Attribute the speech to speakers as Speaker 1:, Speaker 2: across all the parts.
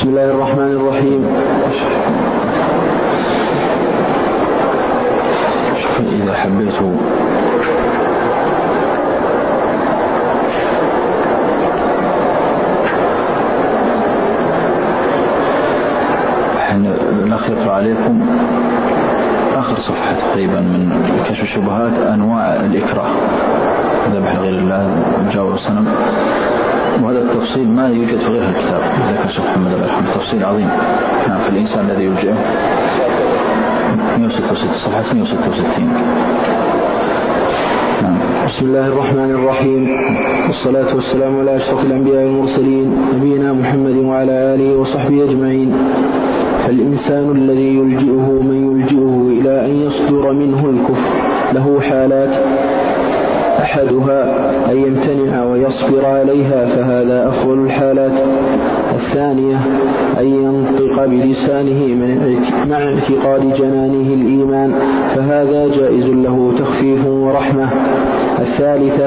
Speaker 1: بسم الله الرحمن الرحيم.
Speaker 2: إذا حبيت الأخ يقرأ عليكم آخر صفحة تقريبا من كشف الشبهات أنواع الإكراه، ذبح غير الله، مجاور الصنم، وهذا التفصيل ما يوجد في غير الكتاب ذكر الشيخ محمد الله يرحمه، تفصيل عظيم في الإنسان الذي يلجئه. 166 صفحة 166.
Speaker 1: بسم الله الرحمن الرحيم، والصلاة والسلام على أشرف الأنبياء والمرسلين نبينا محمد وعلى آله وصحبه أجمعين. فالإنسان الذي يلجئه من يلجئه إلى أن يصدر منه الكفر له حالات، أحدها أن يمتنع ويصبر عليها فهذا أفضل الحالات. الثانية أن ينطق بلسانه مع اعتقاد جنانه الإيمان فهذا جائز له تخفيف ورحمة. الثالثة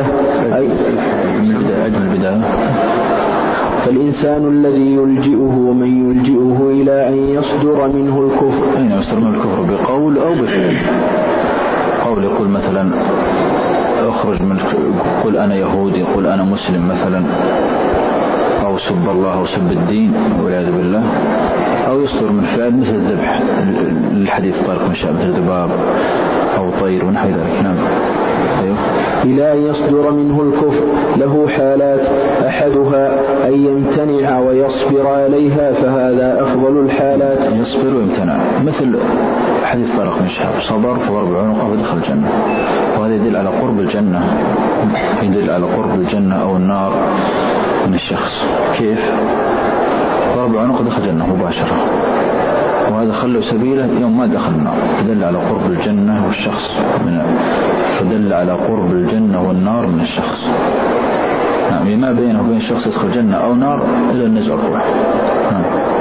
Speaker 1: فالإنسان الذي يلجئه من يلجئه إلى أن يصدر منه الكفر،
Speaker 2: أين يصدر منه الكفر؟ بقول أو بفعل. قول يقول مثلا اخرج من، قل أنا يهودي، قل أنا مسلم مثلا، أو سب الله أو سب الدين والعياذ بالله. أو يصدر من فعل مثل الذبح، الحديث طارق من شاء مثل ذباب أو طير ونحو ذلك. نعم. أيوه.
Speaker 1: إلى أن يصدر منه الكفر له حالات، أحدها أن يمتنع ويصبر عليها فهذا أفضل الحالات.
Speaker 2: يصبر ويمتنع مثل حديث طارق من شاء، صبر فضرب عنقه ودخل الجنة، وهذا يدل على قرب الجنة، يدل على قرب الجنة أو النار من الشخص. كيف؟ ضرب عنقه دخل الجنة مباشرة، وهذا خلوا سبيله يوم ما دخل النار، فدل على قرب الجنة والشخص فدل على قرب الجنة والنار من الشخص. نعم. ما بينه وبين الشخص يدخل جنة أو نار إلا النزع الروح. نعم.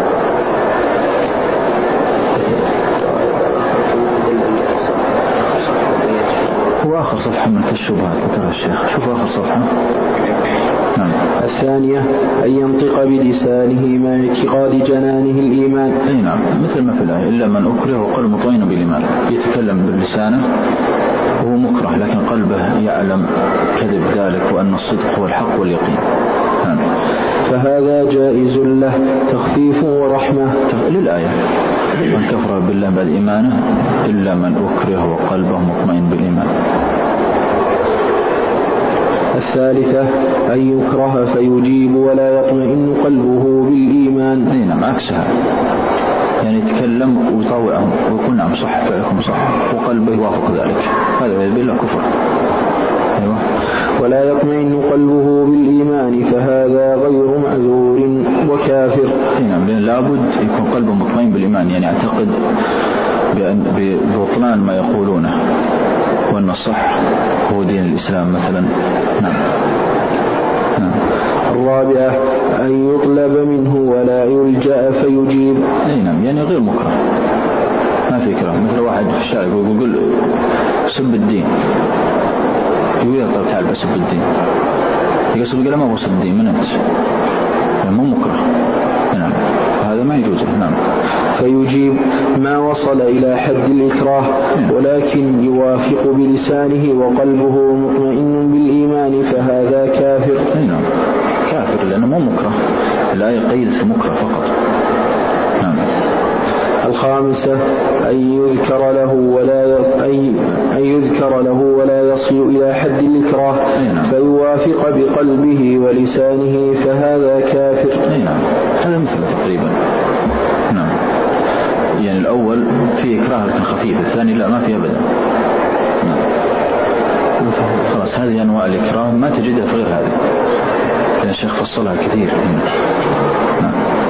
Speaker 2: وآخر صفحة من الشبهات ذكرها الشيخ، شوف آخر صفحة. نعم.
Speaker 1: الثانية أن ينطق بلسانه مع اعتقاد جنانه الإيمان.
Speaker 2: أي نعم، مثل ما في الآية إلا من أكره وقلبه مطمئن بالإيمان. يتكلم بلسانه وهو مكره لكن قلبه يعلم كذب ذلك وأن الصدق هو الحق واليقين. نعم.
Speaker 1: فهذا جائز له تخفيف ورحمة
Speaker 2: للآية. من كفر بالله بعد إيمانه إلا من أكره وقلبه مطمئن بالإيمان.
Speaker 1: الثالثة أن يكره فيجيب ولا يطمئن قلبه بالإيمان.
Speaker 2: أي نعم، عكسها، يعني يتكلم ويطوعهم ويقول نعم صح فعلكم صح وقلبه يوافق ذلك، هذا بالله كفر. أيوة.
Speaker 1: ولا يطمئن قلبه بالإيمان فهذا غير معذور وكافر.
Speaker 2: نعم، لأن لابد يكون قلبه مطمئن بالإيمان، يعني يعتقد ببطلان ما يقولونه وأن الصح هو دين الإسلام مثلا. نعم. نعم.
Speaker 1: الرابعة أن يطلب منه ولا يلجأ فيجيب.
Speaker 2: أي نعم، يعني غير مكره، ما في كره. مثل واحد في الشارع يقول سب الدين، يقول يا طيب تعال بسب الدين، يقول لا ما هو سب الدين، من أنت؟ يعني مو مكره. نعم، هذا ما يجوز. نعم.
Speaker 1: فيجيب ما وصل إلى حد الإكراه ولكن يوافق بلسانه وقلبه مطمئن بالإيمان فهذا كافر.
Speaker 2: نعم، كافر لأنه مو مكره، الآية قيدت المكره فقط. نعم.
Speaker 1: الخامسة أن يذكر له ولا يصل إلى حد الإكراه فيوافق بقلبه ولسانه فهذا كافر.
Speaker 2: نعم، هذا مثل تقريبا. نعم، يعني الأول فيه إكراه لكن خفيف، الثاني لا ما فيه أبدا. نعم. خلاص، هذه أنواع الإكراه ما تجدها في غير هذه، لأن الشيخ فصلها كثير. نعم.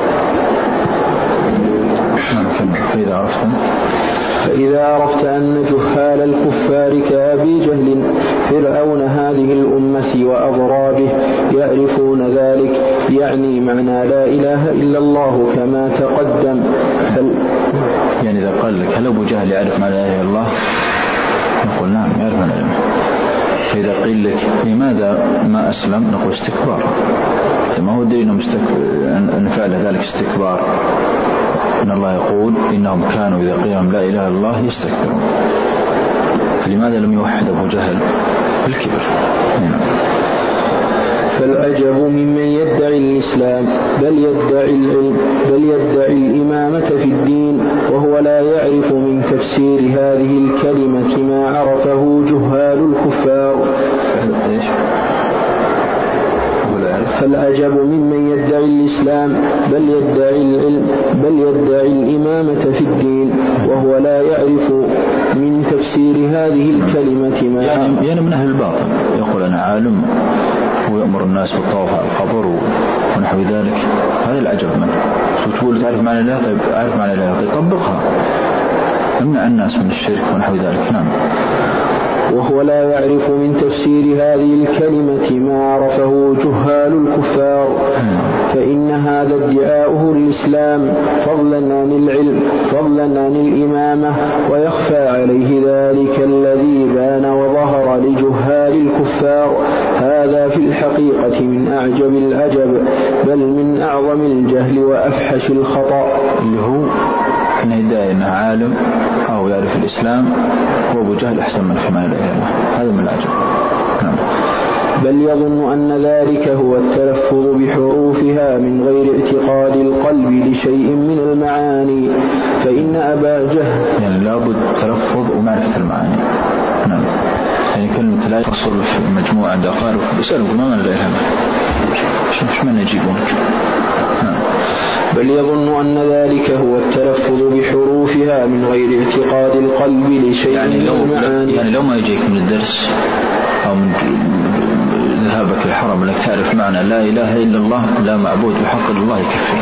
Speaker 1: فإذا عرفت أن جهال الكفار كأبي جهل فرعون هذه الأمة وأضرابه يعرفون ذلك، يعني معنى لا إله إلا الله كما تقدم.
Speaker 2: يعني إذا قال لك هل أبو جهل يعرف معنى لا إله إلا الله؟ نقول نعم يعرف معنى لا إله. فإذا قيل لك لماذا ما أسلم نقول استكبار. ما هو دليل أن فعل ذلك استكبار؟ إن الله يقول إنهم كانوا إذا قيل لهم لا إله إلا الله يستكبرون. فلماذا لم يوحد أبو جهل؟ الكبر.
Speaker 1: فالعجب ممن يدعي الإسلام بل يدعي العلم بل يدعي الإمامة في الدين وهو لا يعرف من تفسير هذه الكلمة ما عرفه جهال الكفار. فالعجب ممن يدعي الإسلام بل يدعي العلم بل يدعي الإمامة في الدين وهو لا يعرف من تفسير هذه الكلمة ما
Speaker 2: يعني من أهل الباطل يقول أنا عالم ويأمر الناس بالطواف على القبر ونحو ذلك. هذا العجب منه. تقول تعرف معنى الله؟ طيب أعرف معنى الله، طيب طبقها، امنع الناس من الشرك ونحو ذلك. نعم.
Speaker 1: وهو لا يعرف من تفسير هذه الكلمة ما عرفه جهال الكفار، فإن هذا ادعاؤه الإسلام فضلا عن العلم فضلا عن الإمامة، ويخفى عليه ذلك الذي بان وظهر لجهال الكفار. هذا في الحقيقة من أعجب العجب، بل من أعظم الجهل وأفحش الخطأ،
Speaker 2: اللي هو أن يدعي أنه عالم أو يعرف الإسلام وأبو جهل أحسن من فيما لا يعلم. هذا من العجب.
Speaker 1: بل يظن أن ذلك هو التلفظ بحروفها من غير اعتقاد القلب لشيء من المعاني، فإن أبا جهل
Speaker 2: يعني لابد تلفظ ومعرفة المعاني. نعم. يعني كلمة لا تصل في مجموعة عند أقارب بيسألوا ما من لا يعلم شو من يجيبونك. نعم.
Speaker 1: بل يظن أن ذلك هو التلفظ بحروفها من غير اعتقاد القلب لشيء
Speaker 2: يعني
Speaker 1: من المعاني.
Speaker 2: يعني لو ما يجيك من الدرس أو من ذهابك الحرم أنك تعرف معنى لا إله إلا الله لا معبود بحق إلا الله يكفي.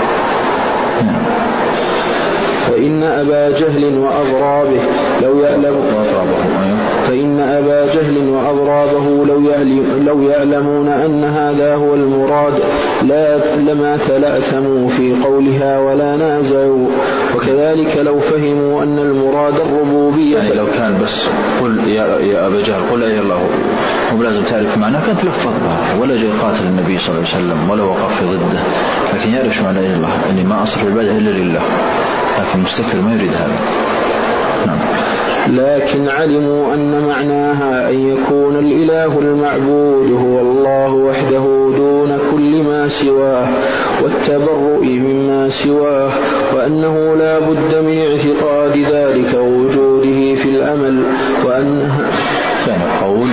Speaker 1: فإن أبا جهل وأضرابه لو يعلم فإن أبا جهل وأضرابه لو يعلمون أن هذا هو المراد لما تلأثموا في قولها ولا نازعوا. وكذلك لو فهموا أن المراد الربوبية،
Speaker 2: يعني لو كان بس قل يا أبا جهل قل أي الله مو لازم تعرف معناه كانت لفظ بها ولا جاي قاتل النبي صلى الله عليه وسلم ولا وقف في ضده، لكن يعرف معنى إلا الله أني ما أصرف العبادة إلا لله، لكن مستكبر ما يريد هذا. نعم.
Speaker 1: لكن علموا أن معناها أن يكون الإله المعبود هو الله وحده دون كل ما سواه والتبرؤ مما سواه، وأنه لا بد من اعتقاد ذلك ووجوده في الأمل، وأنها
Speaker 2: يعني قول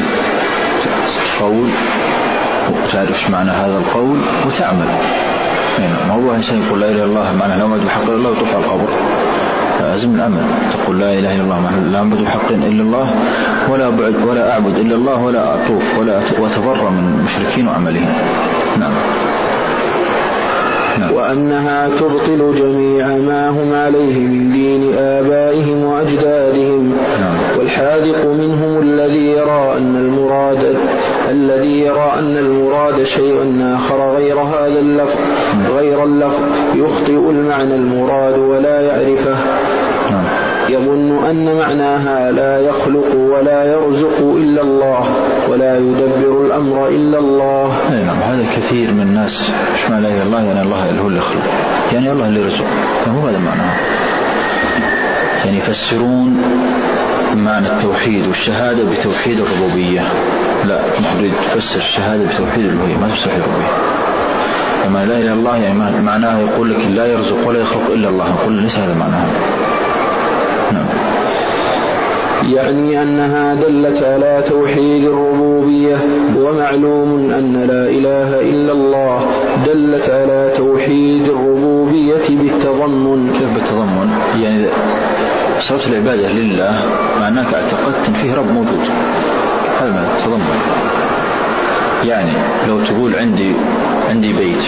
Speaker 2: تعرف معنى هذا القول وتعمل. يعني ما هو إنسان يقول لا إله إلا الله معنى لا معبود بحق إلا الله وتقع القبر، لازم العمل. تقول لا إله إلا الله معنى لا معبود بحق إلا الله ولا أعبد إلا الله ولا أطوف ولا وتبرأ من المشركين وعملهم. نعم.
Speaker 1: وأنها تبطل جميع ما هم عليه من دين آبائهم وأجدادهم. والحاذق منهم الذي يرى أن المراد شيء آخر غير هذا اللفظ يخطئ المعنى المراد ولا يعرفه، يظن أن معناها لا يخلق ولا يرزق إلا الله ولا يدبر الأمر إلا الله.
Speaker 2: نعم. هذا كثير من الناس مش معنى لا الله يعني الله هو اللي يخلق، يعني الله اللي يرزق، هو هذا معناه. يعني يفسرون معنى التوحيد والشهادة بتوحيد الربوبية، لا نريد تفسر الشهادة بتوحيد الألوهية ما تفسر الربوبية. لما لا إله إلا الله يعني معناه يقول لك لا يرزق ولا يخلق إلا الله، يقول ليس هذا معناه.
Speaker 1: يعني أنها دلت على توحيد الربوبية، ومعلوم أن لا إله إلا الله دلت على توحيد الربوبية بالتضمن.
Speaker 2: كيف بالتضمن؟ يعني صرف العبادة لله معناك اعتقدت أن فيه رب موجود، هذا ما التضمن. يعني لو تقول عندي بيت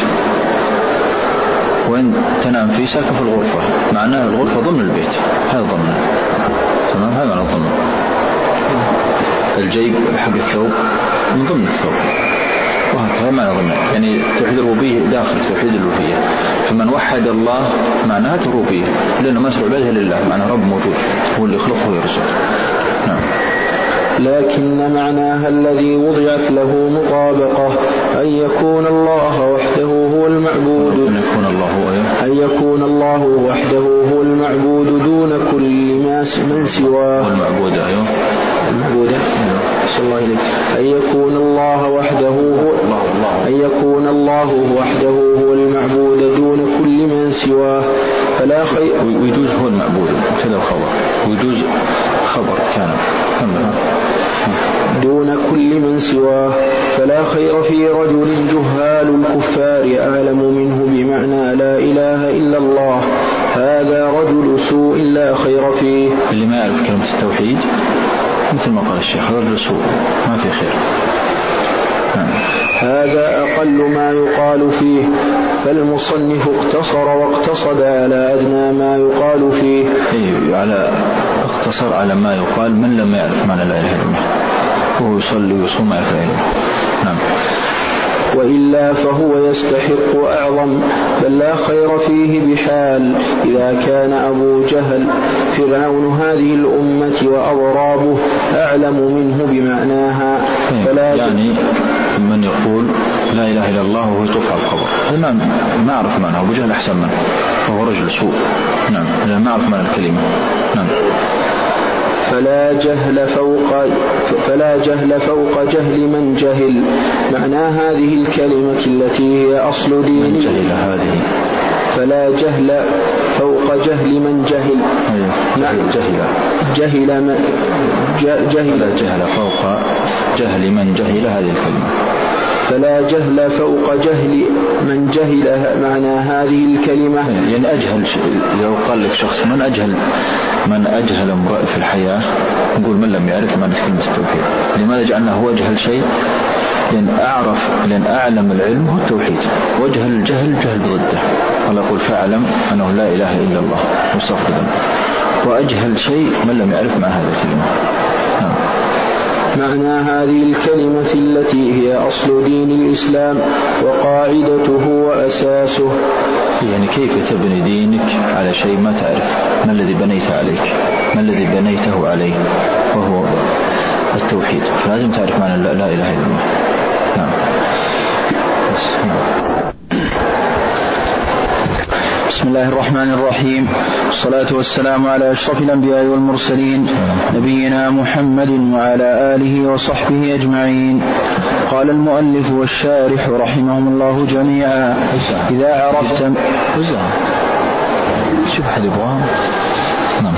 Speaker 2: وين تنام فيه ساكن في الغرفة، معناه الغرفة ضمن البيت، هذا ضمن. تمام. هذا معنى الضمن. الجيب حق الثوب من ضمن الثوب، وهكذا معنى ضمن. يعني توحيد الربوبية داخل توحيد الألوهية، فمن وحد الله معناها الربوبية، لأنه ما سر عباده لله، معنى رب موجود هو اللي يخلقه ويرزق. نعم.
Speaker 1: لكن معناها الذي وضعت له مطابقة أن يكون الله وحده هو المعبود، أن يكون الله وحده هو المعبود دون كل من سواه. المعبود صلى الله عليه أن يكون الله وحده هو المعبود دون كل من سواه، فلا خير.
Speaker 2: ويجوز هو المعبود كذا الخبر، ويجوز خبر كان
Speaker 1: دون كل من سواه، فلا خير في رجل جهال الكفار أعلم منه بمعنى لا إله إلا الله، هذا رجل سوء لا خير فيه.
Speaker 2: اللي ما يعرف كلمة التوحيد مثل ما قال الشيخ رجل سوء ما في خير.
Speaker 1: هذا أقل ما يقال فيه، فالمصنف اقتصر واقتصد على أدنى ما يقال فيه.
Speaker 2: اقتصر على ما يقال من لم يعرف معنى لا إله إلا الله وهو يصلي ويصوم ما يعرف لا إله إلا الله. نعم.
Speaker 1: وإلا فهو يستحق أعظم، بل لا خير فيه بحال إذا كان أبو جهل فرعون هذه الأمة وأضرابه أعلم منه بمعناها.
Speaker 2: فلا يعني من يقول لا إله إلا الله وهو يطوف على القبر ما أعرف معنى، أبو جهل أحسن منه فهو رجل سوء. نعم. إذا ما أعرف معنى الكلمة. نعم.
Speaker 1: فلا جهل فوق جهل من جهل، معنى هذه الكلمة التي هي أصل دين. فلا جهل فوق جهل من جهل.
Speaker 2: جهل فوق جهل من جهل هذه الكلمة.
Speaker 1: فلا جهل فوق جهل من جهل معنى هذه الكلمة.
Speaker 2: يعني أجهل لو قال لك شخص من أجهل امرأ في الحياة، نقول من لم يعرف معنى كلمة التوحيد. لماذا جعلنا هو أجهل شيء؟ لأن أعلم العلم هو التوحيد، وجهل الجهل جهل ضده. الله يقول فاعلم أنه لا إله إلا الله واستغفر ذنبك. وأجهل شيء من لم يعرف معنى هذه الكلمة.
Speaker 1: معنى هذه الكلمة التي هي أصل دين الإسلام وقاعدته وأساسه.
Speaker 2: يعني كيف تبني دينك على شيء ما تعرف ما الذي بنيت عليك، ما الذي بنيته عليه، وهو التوحيد. فلازم تعرف معنى لا إله إلا الله. نعم.
Speaker 1: بسم الله الرحمن الرحيم، والصلاة والسلام على أشرف الأنبياء والمرسلين نبينا محمد وعلى آله وصحبه أجمعين. قال المؤلف والشارح رحمهم الله جميعا: إذا عرفت
Speaker 2: شوف حد يبغاها. نعم.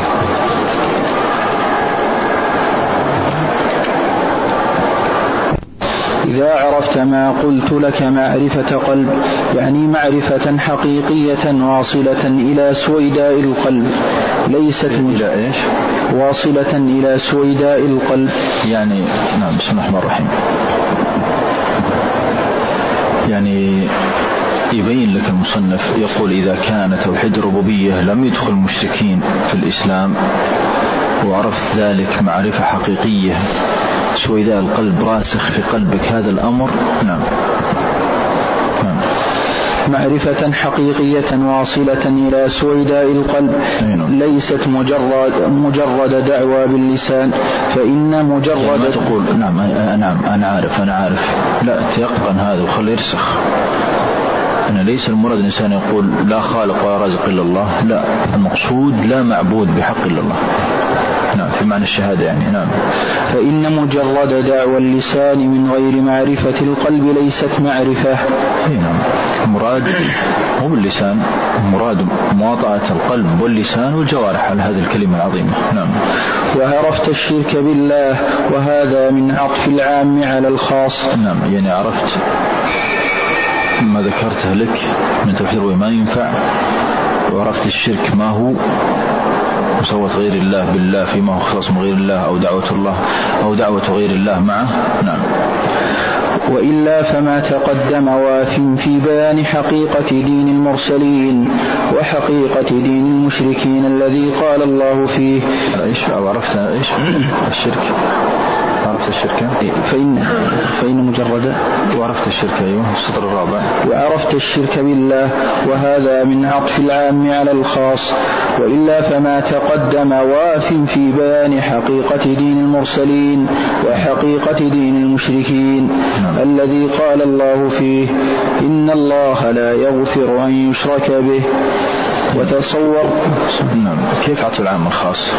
Speaker 1: إذا عرفت ما قلت لك معرفة قلب، يعني معرفة حقيقية واصلة إلى سويداء القلب، ليست
Speaker 2: إلى إيش؟
Speaker 1: واصلة إلى سويداء القلب.
Speaker 2: يعني نعم. بسم الله الرحمن الرحيم. يعني يبين لك المصنف يقول إذا كان توحيد الربوبية لم يدخل المشركين في الإسلام وعرفت ذلك معرفة حقيقية سويداء القلب راسخ في قلبك هذا الأمر. نعم.
Speaker 1: معرفة حقيقية واصلة إلى سويداء القلب، ليست مجرد دعوى باللسان، فإن مجرد
Speaker 2: ما تقول نعم أنا عارف لا تيقن هذا وخلي يرسخ. أنا ليس المراد الإنسان يقول لا خالق ولا رازق إلا الله، لا، المقصود لا معبود بحق إلا الله. نعم. في معنى الشهادة يعني. نعم.
Speaker 1: فإن مجرد دعوى اللسان من غير معرفة القلب ليست معرفة.
Speaker 2: نعم. مراد مو باللسان، مراد مواطأة القلب واللسان والجوارح على هذه الكلمة العظيمة. نعم.
Speaker 1: وعرفت الشرك بالله، وهذا من عطف العام على الخاص.
Speaker 2: نعم. يعني عرفت ما ذكرته لك من توحيد ما ينفع، وعرفت الشرك ما هو، مسوة غير الله بالله فيما هو خلاص من غير الله، أو دعوة الله أو دعوة غير الله معه. نعم.
Speaker 1: وإلا فما تقدم واف في بيان حقيقة دين المرسلين وحقيقة دين المشركين الذي قال الله فيه.
Speaker 2: إيش؟ أو عرفت إيش الشرك؟ عرفت الشركة
Speaker 1: فإن مجرد
Speaker 2: وعرفت الشركة. أيوه السطر الرابع.
Speaker 1: وعرفت الشرك بالله، وهذا من عطف العام على الخاص، وإلا فما تقدم واف في بيان حقيقة دين المرسلين وحقيقة دين المشركين الذي قال الله فيه إن الله لا يغفر أن يشرك به. وتصور
Speaker 2: كيف عطف العام الخاص؟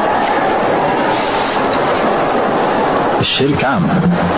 Speaker 2: الشرك عام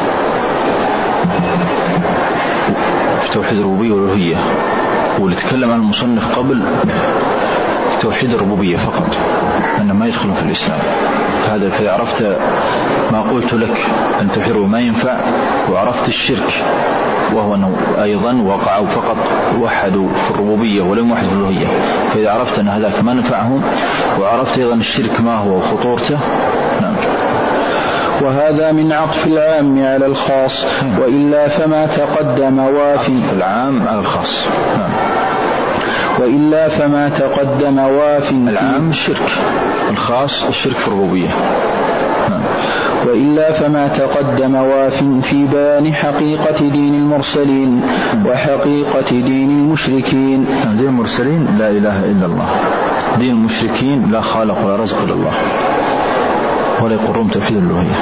Speaker 2: في توحيد الربوبية والألوهية، واللي تكلم عن المصنف قبل توحيد الربوبية فقط، أنه ما يدخلون في الإسلام. هذا فإذا عرفت ما قلت لك أن توحيد ما ينفع، وعرفت الشرك وهو أنه أيضا وقعوا فقط وحدوا في الربوبية ولم يوحدوا في الألوهية، فإذا عرفت أن هذاك ما نفعهم، وعرفت أيضا الشرك ما هو وخطورته. نعم.
Speaker 1: وهذا من عطف العام على الخاص، وإلا فما تقدم واف
Speaker 2: العام على الخاص. نعم.
Speaker 1: وإلا فما تقدم واف
Speaker 2: العام الشرك، الخاص الشرك في الربوبية. نعم.
Speaker 1: وإلا فما تقدم واف في بيان حقيقة دين المرسلين وحقيقة دين المشركين.
Speaker 2: دين المرسلين لا إله إلا الله، دين المشركين لا خالق ولا رزق إلا الله، ولا يقرون توحيد الألوهية.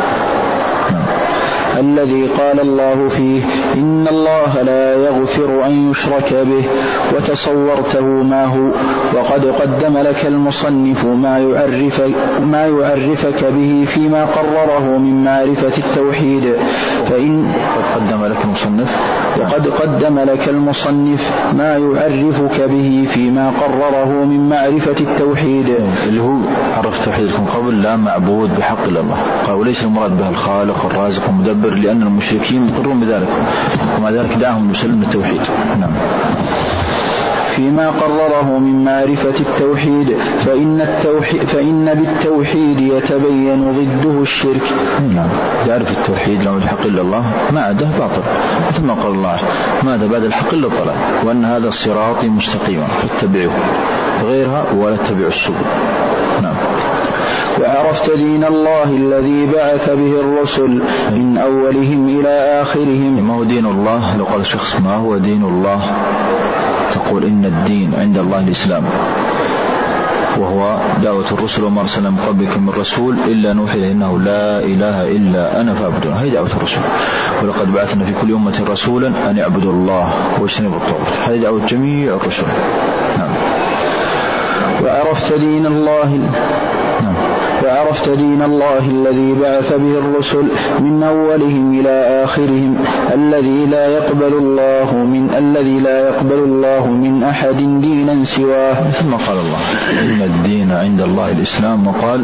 Speaker 1: الذي قال الله فيه إن الله لا يغفر أن يشرك به. وتصورته ما هو، وقد قدم لك المصنف ما يعرفك به فيما قرره من معرفة التوحيد. وقد قدم لك المصنف ما يعرفك به فيما قرره من معرفة التوحيد،
Speaker 2: اللي هو عرف توحيدكم قبل لا معبود بحق إلا الله، قال وليس المراد به الخالق والرازق والمدبر، لأن المشركين يقرون بذلك، ومع ذلك دعهم يسلم التوحيد. نعم.
Speaker 1: فيما قرره من معرفة التوحيد، فإن بالتوحيد يتبين ضده الشرك.
Speaker 2: نعم. يعرف التوحيد لا الحق إلا الله، ما عده باطل، ثم قال الله ماذا بعد الحق إلا الضلال، وأن هذا صراطي مستقيما فاتبعوه غيرها ولا تتبعوا السبل. نعم.
Speaker 1: وعرفت دين الله الذي بعث به الرسل من أولهم إلى آخرهم.
Speaker 2: ما هو دين الله؟ لو قال شخص ما هو دين الله، تقول إن الدين عند الله الإسلام، وهو دعوة الرسل وما أرسلنا من قبلك من رسول إلا نوحي إنه لا إله إلا أنا فاعبدون. هذه دعوة الرسل، ولقد بعثنا في كل أمة رسولا أن يعبدوا الله واجتنبوا الطاغوت. هذه دعوة جميع الرسل. نعم.
Speaker 1: وعرفت دين الله الذي بعث به الرسل من أولهم إلى آخرهم الذي لا يقبل الله من أحد دينا سواه.
Speaker 2: ثم قال الله إن الدين عند الله الإسلام، وقال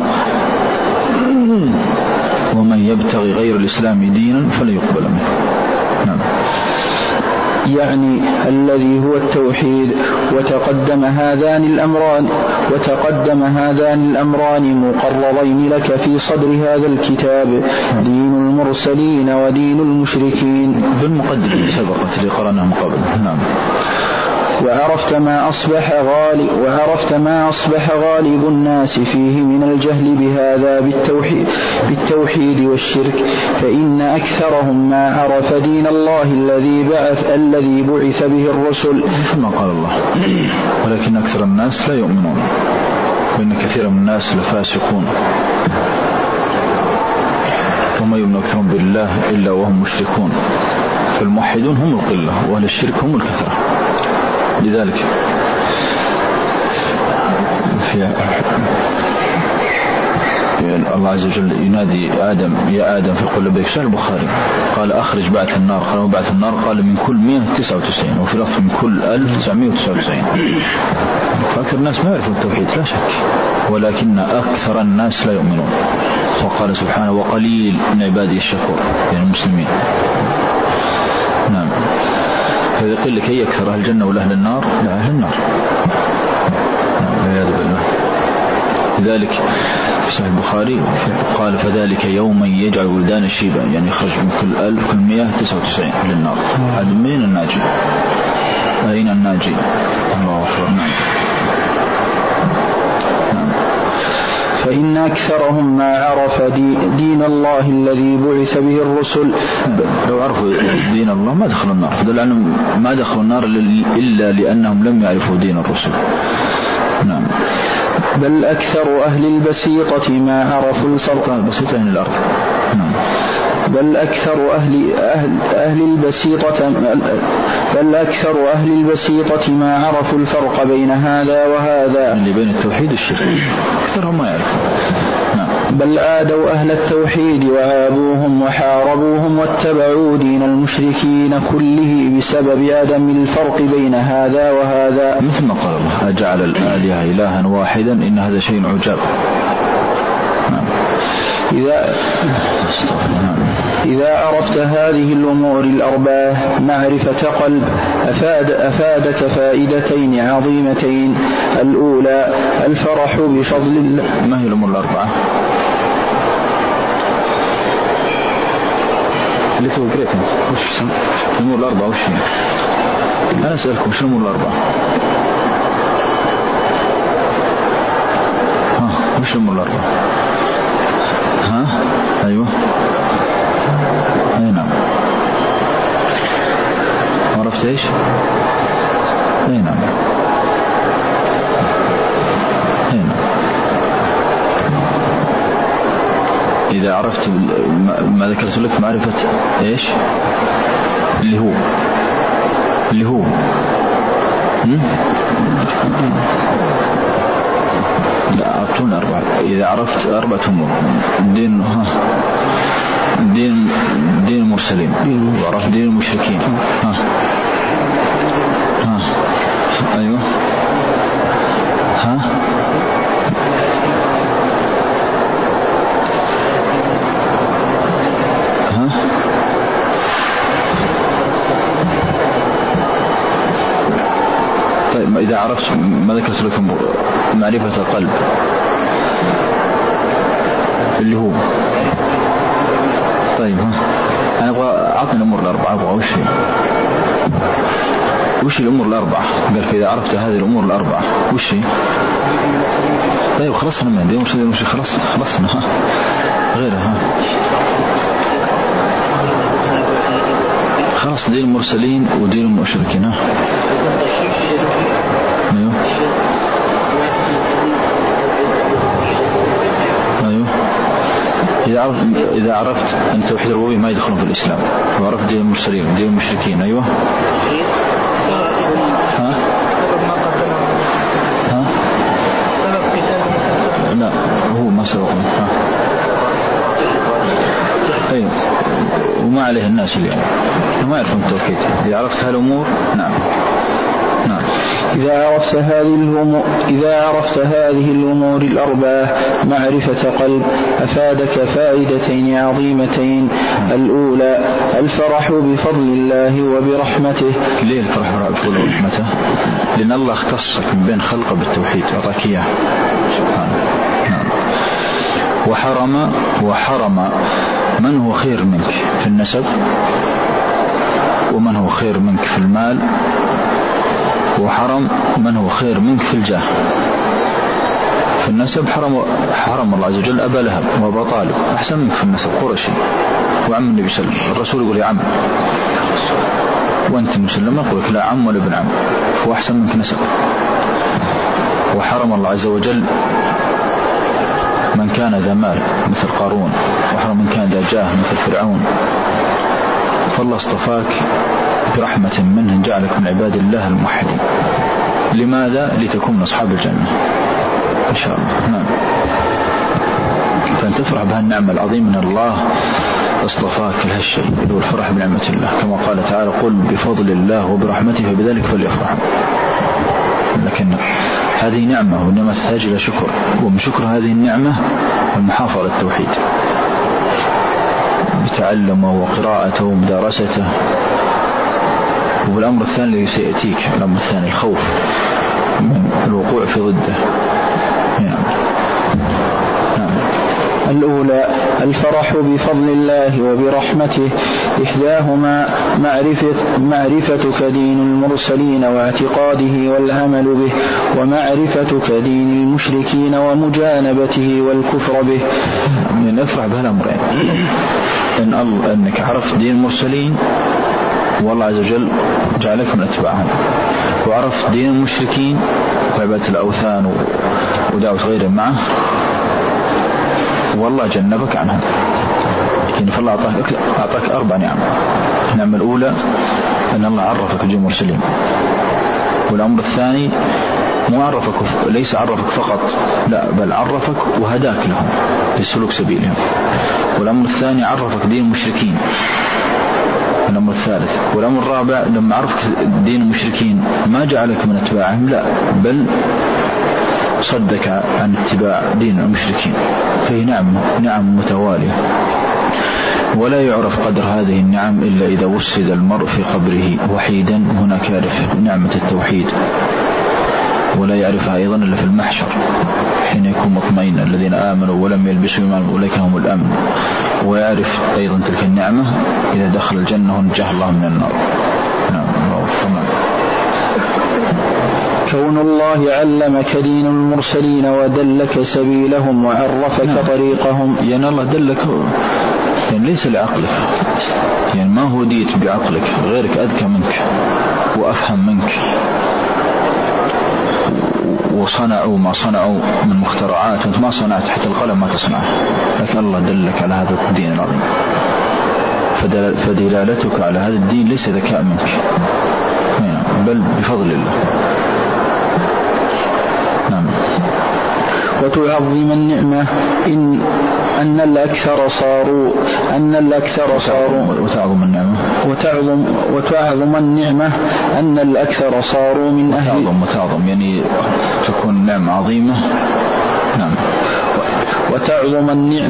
Speaker 2: ومن يبتغي غير الإسلام دينا فلا يقبل منه. نعم.
Speaker 1: يعني الذي هو التوحيد. وتقدم هذان الأمران مقررين لك في صدر هذا الكتاب، دين المرسلين ودين المشركين،
Speaker 2: بالمقدمة سبقت اللي قرأناهم قبل. نعم.
Speaker 1: وعرفت ما أصبح غالب الناس فيه من الجهل بهذا بالتوحيد والشرك، فإن أكثرهم ما عرف دين الله الذي بعث به الرسل.
Speaker 2: كما قال الله ولكن أكثر الناس لا يؤمنون، وإن كثير من الناس لفاسقون، وما يؤمن أكثرهم بالله إلا وهم مشركون، فالموحدون هم القلة وأهل الشرك هم الكثرة. لذلك الله عز وجل ينادي آدم يا آدم فيقول لبيك. سأل البخاري قال أخرج بعث النار، قال وبعث النار قال من كل 199، وفي لفظ من كل 1999. فأكثر الناس ما يعرفون التوحيد لا شك، ولكن أكثر الناس لا يؤمنون. وقال سبحانه وقليل من عبادي الشكور، يعني المسلمين. نعم. فإذا يقول لك أي أكثر أهل الجنة ولا أهل النار؟ لا، أهل النار. والعياذ بالله. لذلك في صحيح البخاري قال فذلك يوما يجعل ولدان شيبا، يعني يخرج من كل 1199 للنار. هذا من الناجي؟ أين الناجي؟ الله أكبر. نعم.
Speaker 1: فإن أكثرهم ما عرف دين الله الذي بعث به الرسل.
Speaker 2: لو عرفوا دين الله ما دخلوا النار، لأنهم ما دخلوا النار إلا لأنهم لم يعرفوا دين الرسل. نعم.
Speaker 1: بل أكثر أهل البسيطة ما عرفوا الفرق.
Speaker 2: البسيطة من الأرض. نعم.
Speaker 1: بل أكثر أهل البسيطة ما عرفوا الفرق بين هذا وهذا،
Speaker 2: اللي بين التوحيد والشرك أكثرهم ما يعرفوا. نعم.
Speaker 1: بل عادوا أهل التوحيد وعابوهم وحاربوهم واتبعوا دين المشركين كله بسبب عدم الفرق بين هذا وهذا.
Speaker 2: مثل ما قال الله: أجعل الآلهة إلها واحدا إن هذا شيء عجاب. نعم.
Speaker 1: إذا عرفت هذه الأمور الأربعة معرفة قلب أفادك فائدتين عظيمتين. الأولى الفرح بفضل الله.
Speaker 2: ما هي الأمور الأربعة؟ اللي تو قريت وش الأمور الأربعة؟ وش أنا أسألكم وش الأمور الأربعة؟ وش الأمور الأربعة؟ أيوة. أي نعم. عرفت إيش؟ أي نعم. أي نعم. إذا عرفت ما ذكرت لك معرفة إيش؟ اللي هو لا أعطونا أربعة. إذا عرفت أربعة أمور: دين المرسلين، وعرفت دين المشركين. أيوة. طيب إذا عرفت ما ذكرت لكم معرفة القلب اللي هو. طيب أنا أبغى أعطني الأمور الأربعة. أبغى وش الأمور الأربعة؟ قال فإذا عرفت هذه الأمور الأربعة وش هي؟ طيب خلصنا من دين مش خلصنا غيرها. خلاص دين المرسلين ودين المشركين. أيوه. إذا عرفت أن توحيد الربوبية ما يدخلون في الإسلام، وعرفت دين المرسلين ودين المشركين. أيوه. لا هو ما سبقنا. أيوه. وما عليه الناس اليوم ما يعرفون التوحيد. إذا عرفت هالأمور. نعم.
Speaker 1: إذا عرفت هذه الأمور الأربعة معرفة قلب أفادك فائدتين عظيمتين. الأولى الفرح بفضل الله وبرحمته.
Speaker 2: ليه الفرح بفضل ورحمته؟ لأن الله اختص من بين خلقه بالتوحيد وأعطاك إياه سبحانه. نعم. وحرم من هو خير منك في النسب، ومن هو خير منك في المال، وحرم من هو خير منك في الجاه. في النسب حرم الله عز وجل أبا لهب وأبا طالب، أحسن منك في النسب، قرشي وعم النبي صلى الله عليه وسلم. الرسول يقول يا عم، وأنت مسلم يقول لك لا عم ولا ابن عم، فهو أحسن منك نسب. وحرم الله عز وجل من كان ذا مال مثل قارون، وحرم من كان ذا جاه مثل فرعون. فالله اصطفاك برحمة منه جعلك من عباد الله الموحدين. لماذا؟ لتكون من أصحاب الجنة إن شاء الله. نعم. فأن تفرح بهالنعمة العظيمة من الله اصطفاك لهالشيء، اللي هو الفرح بنعمة الله، كما قال تعالى: قل بفضل الله وبرحمته فبذلك فليفرحوا. لكن هذه نعمة، وإنما تحتاج إلى شكر، ومن شكر هذه النعمة المحافظة على التوحيد بتعلمه وقراءته ومدارسته. والأمر الثاني الذي سيأتيك، الأمر الثاني الخوف من الوقوع في ضده. نعم.
Speaker 1: الأولى الفرح بفضل الله وبرحمته.
Speaker 3: إحداهما معرفتك دين المرسلين واعتقاده والعمل به، ومعرفتك دين المشركين ومجانبته والكفر به.
Speaker 2: من أفرح بهالأمرين، أنك عرفت دين المرسلين والله عز وجل جعلك من أتباعهم، وعرفت دين المشركين وعبادة الأوثان ودعوة غيرهم معه والله جنبك عنها. يعني فالله أعطاك 4 نعم. النعمة الأولى أن الله عرفك دين المرسلين، والأمر الثاني مو عرفك، ليس عرفك فقط، لا بل عرفك وهداك لهم لسلوك سبيلهم. والأمر الثاني عرفك دين المشركين. الأمر الثالث والأمر الرابع لما عرفك دين المشركين ما جعلك من أتباعهم، لا بل صدك عن اتباع دين المشركين. فهي نعم متوالية، ولا يعرف قدر هذه النعم إلا إذا وسد المرء في قبره وحيدا، هناك يعرف نعمة التوحيد، ولا يعرفها أيضا إلا في المحشر حين يكون مطمئن الذين آمنوا ولم يلبسوا إيمانهم أولئك هم الأمن. ويعرف أيضا تلك النعمة إذا دخل الجنة ونجاه الله من النار.
Speaker 3: كون الله علمك دين المرسلين ودلك سبيلهم وعرفك طريقهم.
Speaker 2: يعني الله دلك يعني ليس لعقلك، يعني ما هو ديت بعقلك، غيرك أذكى منك وأفهم منك وصنعوا ما صنعوا من مخترعات وانت ما صنعت، حتى القلم ما تصنعه، لكن الله دلك على هذا الدين العظيم. فدلالتك على هذا الدين ليس ذكاء منك بل بفضل الله. نعم.
Speaker 3: وتعظم النعمة أن الأكثر صاروا
Speaker 2: وتعظم النعمة
Speaker 3: وتعظم النعمة أن الأكثر صاروا من أهل.
Speaker 2: وتعظم يعني تكون نعمة عظيمة. نعم.
Speaker 3: وتعظم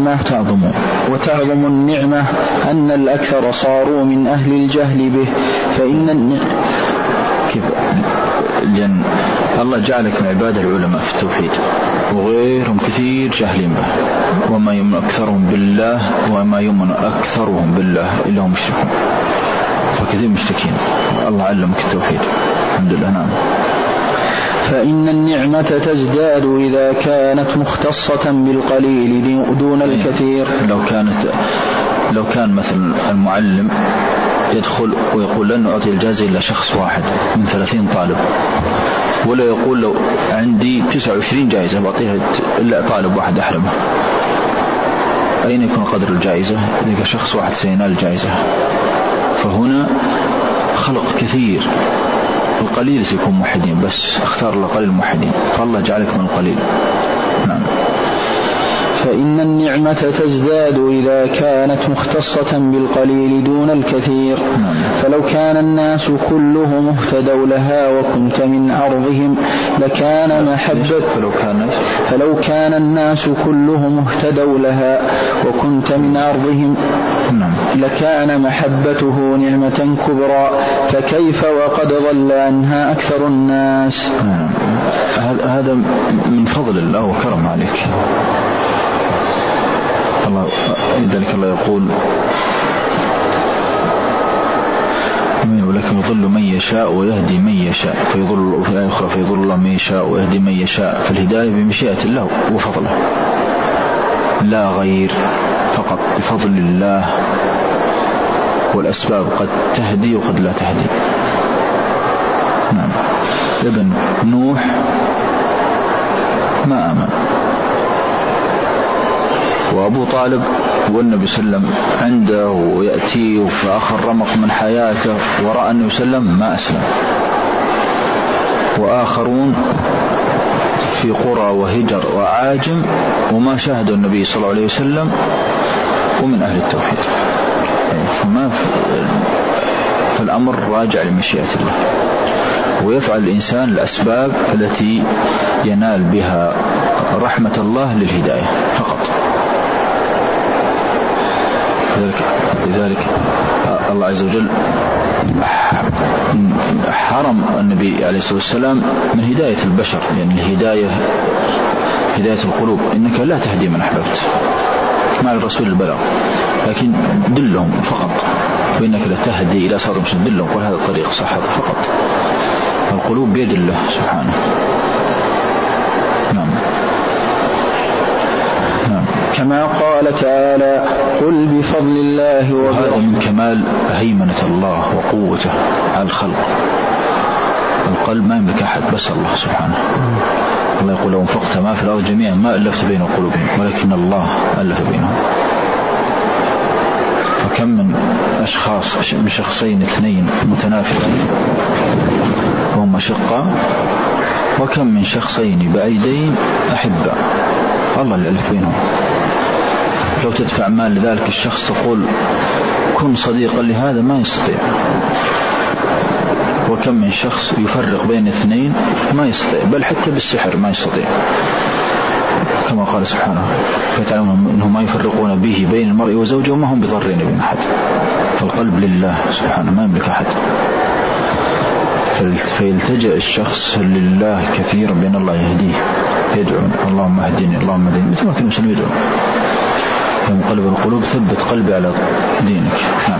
Speaker 3: النعمة أن الأكثر صاروا من أهل الجهل به، فإن
Speaker 2: لأن الله جعلك من عباد العلماء في التوحيد، وغيرهم كثير جاهلين به، وما يؤمن أكثرهم بالله وما يؤمن أكثرهم بالله إلا هم مشركون، فكثير مشركين. الله علمك التوحيد الحمد لله. نعم.
Speaker 3: فإن النعمة تزداد إذا كانت مختصة بالقليل دون الكثير.
Speaker 2: لو كان مثل المعلم يدخل ويقول لن أعطي الجائزة إلا شخص واحد من 30 طالب، ولا يقول لو عندي 29 جائزة بعطيها إلا طالب واحد أحرمه، أين يكون قدر الجائزة إذا شخص واحد سينال الجائزة؟ فهنا خلق كثير، القليل سيكون موحدين، بس اختار الله قليل موحدين، فالله جعلك من القليل. نعم.
Speaker 3: فإن النعمة تزداد إذا كانت مختصة بالقليل دون الكثير. فلو كان الناس كلهم اهتدوا لها وكنت من عرضهم فلو كان الناس كلهم اهتدوا لها وكنت من عرضهم لكان محبته نعمة كبرى، فكيف وقد ضل عنها أكثر الناس.
Speaker 2: هذا من فضل الله وكرم عليك. الله لذلك الله يقول ولكن يضل من يشاء ويهدي من يشاء، فيضل في الآية الأخرى فيضل الله من يشاء ويهدي من يشاء. فالهداية بمشيئة الله وفضله لا غير، فقط بفضل الله، والأسباب قد تهدي وقد لا تهدي. نعم. ابن نوح ما آمن، وأبو طالب والنبي صلى الله عليه وسلم عنده ويأتيه في آخر رمق من حياته ورأى النبي صلى الله عليه وسلم ما أسلم، وآخرون في قرى وهجر وعاجم وما شاهدوا النبي صلى الله عليه وسلم ومن أهل التوحيد. فالأمر راجع لمشيئة الله، ويفعل الإنسان الأسباب التي ينال بها رحمة الله للهداية فقط. لذلك الله عز وجل حرم النبي عليه الصلاة والسلام من هداية البشر، يعني هداية القلوب. إنك لا تهدي من أحببت، مع الرسول البلاغ، لكن دلهم فقط وإنك لتهدي إلى صراط مستقيم، وقل هذا الطريق صح فقط. القلوب بيد الله سبحانه. نعم.
Speaker 3: كما قال تعالى قل بفضل الله
Speaker 2: وهذا من كمال هيمنة الله وقوته على الخلق. القلب ما يملك أحد بس الله سبحانه. الله يقول لو انفقت ما في الأرض جميعا ما ألفت بين قلوبهم ولكن الله ألف بينهم. فكم من أشخاص، من شخصين اثنين متنافرين وهم شقة، وكم من شخصين بعيدين أحباء الله اللي ألف بينهم. لو تدفع مال لذلك الشخص تقول كن صديقا لهذا ما يستطيع. وكم من شخص يفرق بين اثنين ما يستطيع، بل حتى بالسحر ما يستطيع، كما قال سبحانه فتعلمون أنهم ما يفرقون به بين المرء وزوجه وما هم بضرين بين أحد. فالقلب لله سبحانه ما يملك أحد. فيلتجأ الشخص لله كثيرا بأن الله يهديه، يدعو اللهم اهدني اللهم اهدني، مثل ما كان المسلم يدعو يوم قلب القلوب ثبت قلبي على دينك. نعم.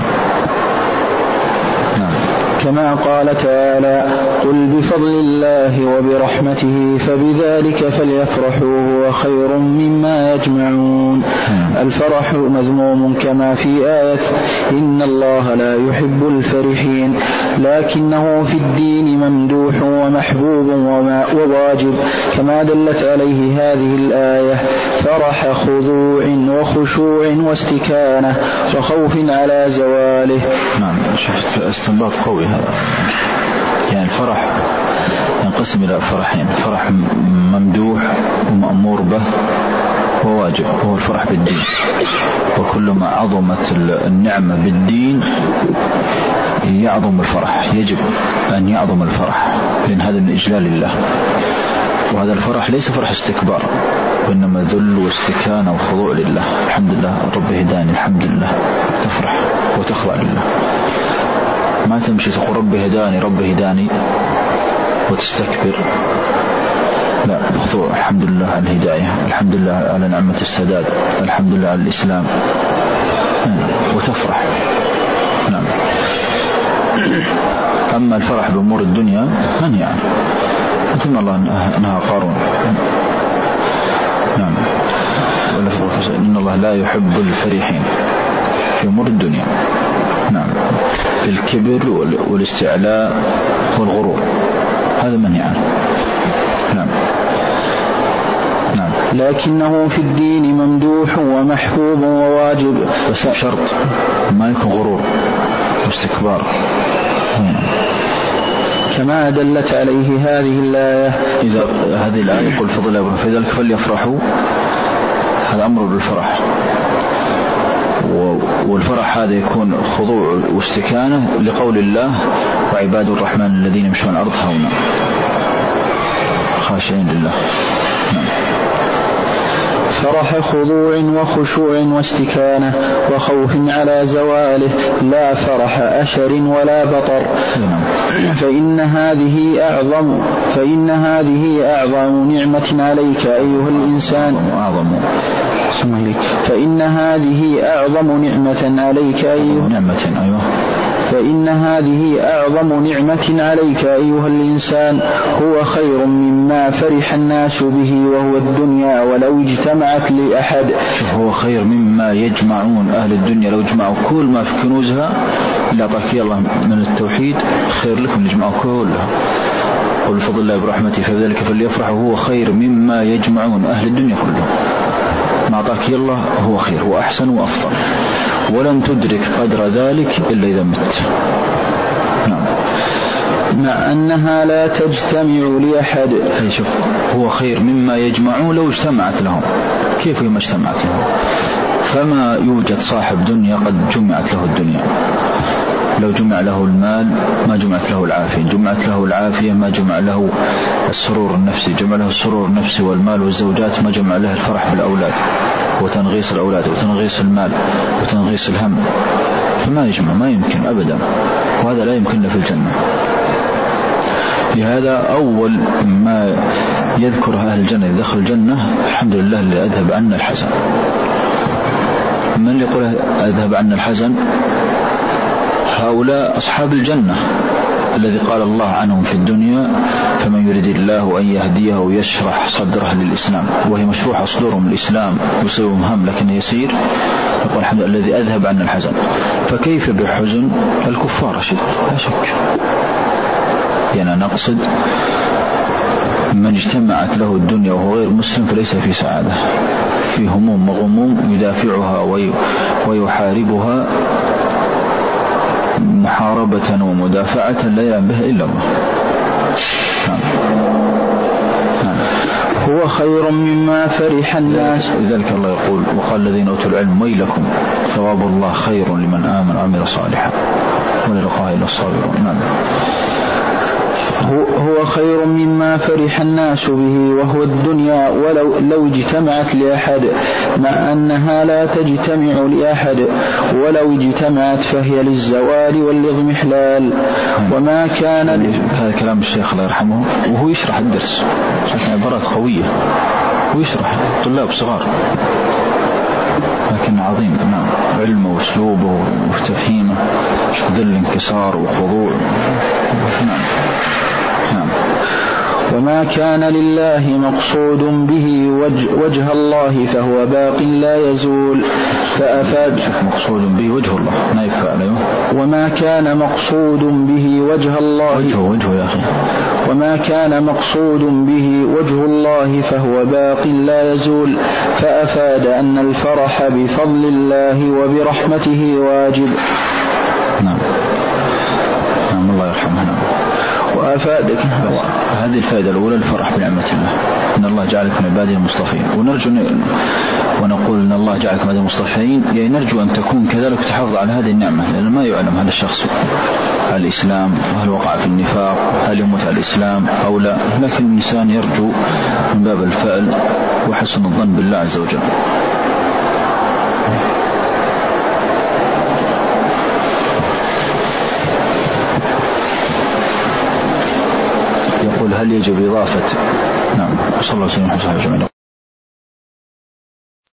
Speaker 3: كما قال تعالى قل بفضل الله وبرحمته فبذلك فليفرحوا هو خير مما يجمعون. الفرح مذموم كما في آية إن الله لا يحب الفرحين، لكنه في الدين ممدوح ومحبوب وواجب كما دلت عليه هذه الآية. فرح خضوع وخشوع واستكانة وخوف على زواله.
Speaker 2: نعم. شفت استنباط قوي هذا. يعني الفرح ينقسم إلى فرحين: فرح ممدوح ومأمور به وواجب، وهو الفرح بالدين. وكلما عظمت النعمة بالدين يعظم الفرح، يجب أن يعظم الفرح، لأن هذا من إجلال الله. وهذا الفرح ليس فرح استكبار، وإنما ذل واستكانة وخضوع لله. الحمد لله رب هداني، الحمد لله، تفرح وتخضع لله. ما تمشي تقول رب هداني رب هداني وتستكبر، لا، بخضوع. الحمد لله على الهداية، الحمد لله على نعمة السداد، الحمد لله على الإسلام، وتفرح. نعم. أما الفرح بأمور الدنيا منهي عنه، مثل ما الله نهى قارون. نعم. إن الله لا يحب الفرحين في أمور الدنيا. نعم. الكبر والاستعلاء والغرور هذا منهي عنه. نعم. نعم.
Speaker 3: لكنه في الدين ممدوح ومحبوب وواجب،
Speaker 2: بس بشرط ما يكون غرور واستكبار.
Speaker 3: كما دلت عليه هذه الآية.
Speaker 2: إذا هذه الآية يقول فضل الله فذلك فليفرحوا، هذا أمر بالفرح. والفرح هذا يكون خضوع واستكانة لقول الله وعباد الرحمن الذين يمشون الأرض هونا خاشعين لله.
Speaker 3: فرح خضوع وخشوع واستكانة وخوف على زواله، لا فرح أشر ولا بطر. فإن هذه أعظم نعمة عليك أيها الإنسان. فإن هذه أعظم نعمة عليك أيها الإنسان هو خير مما فرح الناس به وهو الدنيا ولو اجتمعت لأحد.
Speaker 2: هو خير مما يجمعون أهل الدنيا، لو جمعوا كل ما في كنوزها اللي أعطاك الله من التوحيد خير لكم يجمعوا كلها. قل بفضل الله برحمته فبذلك فليفرحوا هو خير مما يجمعون أهل الدنيا كلهم. ما أعطاك الله هو خير وأحسن وأفضل، ولن تدرك قدر ذلك إلا إذا مت. نعم.
Speaker 3: مع أنها لا تجتمع لأحد.
Speaker 2: شوف، هو خير مما يجمعون لو اجتمعت لهم. كيف ما اجتمعت لهم؟ فما يوجد صاحب دنيا قد جمعت له الدنيا. لو جمع له المال ما جمعت له العافية، جمعت له العافية ما جمع له السرور النفسي، جمع له السرور النفسي والمال والزوجات ما جمع له الفرح بالأولاد وتنغيص الأولاد وتنغيص المال وتنغيص الهم. فما يجمع، ما يمكن أبدا، وهذا لا يمكن في الجنة. لهذا أول ما يذكر أهل الجنة يدخل الجنة الحمد لله اللي أذهب عنا الحزن. من اللي يقول أذهب عنا الحزن؟ هؤلاء أصحاب الجنة الذي قال الله عنهم في الدنيا فمن يريد الله أن يهديه يشرح صدره للإسلام، وهي مشروحة صدورهم الإسلام يصيبهم هم لكن يسير، يقول الحمد لله الذي أذهب عنا الحزن. فكيف بحزن الكفار شد لا شك. يعني نقصد من اجتمعت له الدنيا وهو غير مسلم فليس في سعادة، في هموم وغموم يدافعها ويحاربها محاربة ومدافعة لا يعلم بها إلا الله.
Speaker 3: هو خير مما فرح الناس.
Speaker 2: لذلك الله يقول وقال الذين أوتوا العلم ويلكم ثواب الله خير لمن آمن وعمل صالحا وللقاء إلى الصابرون.
Speaker 3: هو خير مما فرح الناس به وهو الدنيا ولو اجتمعت لأحد، مع أنها لا تجتمع لأحد، ولو اجتمعت فهي للزوال والاضمحلال. وما كان
Speaker 2: هذا كلام الشيخ الله يرحمه وهو يشرح الدرس عبارات قوية ويشرح طلاب صغار لكن عظيم. نعم علمه واسلوبه وتفهيمه ذل الانكسار وخضوع. نعم.
Speaker 3: وما كان لله مقصود به وجه الله فهو باق لا يزول. فأفاد
Speaker 2: مقصود به وجه الله نايف عليه.
Speaker 3: وما كان مقصود به وجه الله
Speaker 2: وجهه يا أخي.
Speaker 3: وما كان مقصود به وجه الله فهو باق لا يزول. فأفاد أن الفرح بفضل الله وبرحمته واجب.
Speaker 2: نعم الله يرحمه.
Speaker 3: وأفادك
Speaker 2: هذه الفائدة الأولى الفرح بنعمة الله، إن الله جعلك من عباده المصطفين، ونرجو ونقول إن الله جعلك من عباده المصطفين، يعني نرجو أن تكون كذلك تحافظ على هذه النعمة، لأن ما يعلم هذا الشخص على الإسلام وهل وقع في النفاق هل يموت على الإسلام أو لا، لكن الإنسان يرجو من باب الفأل وحسن الظن بالله عز وجل. هل يجب إضافة؟ نعم صلى الله عليه وسلم.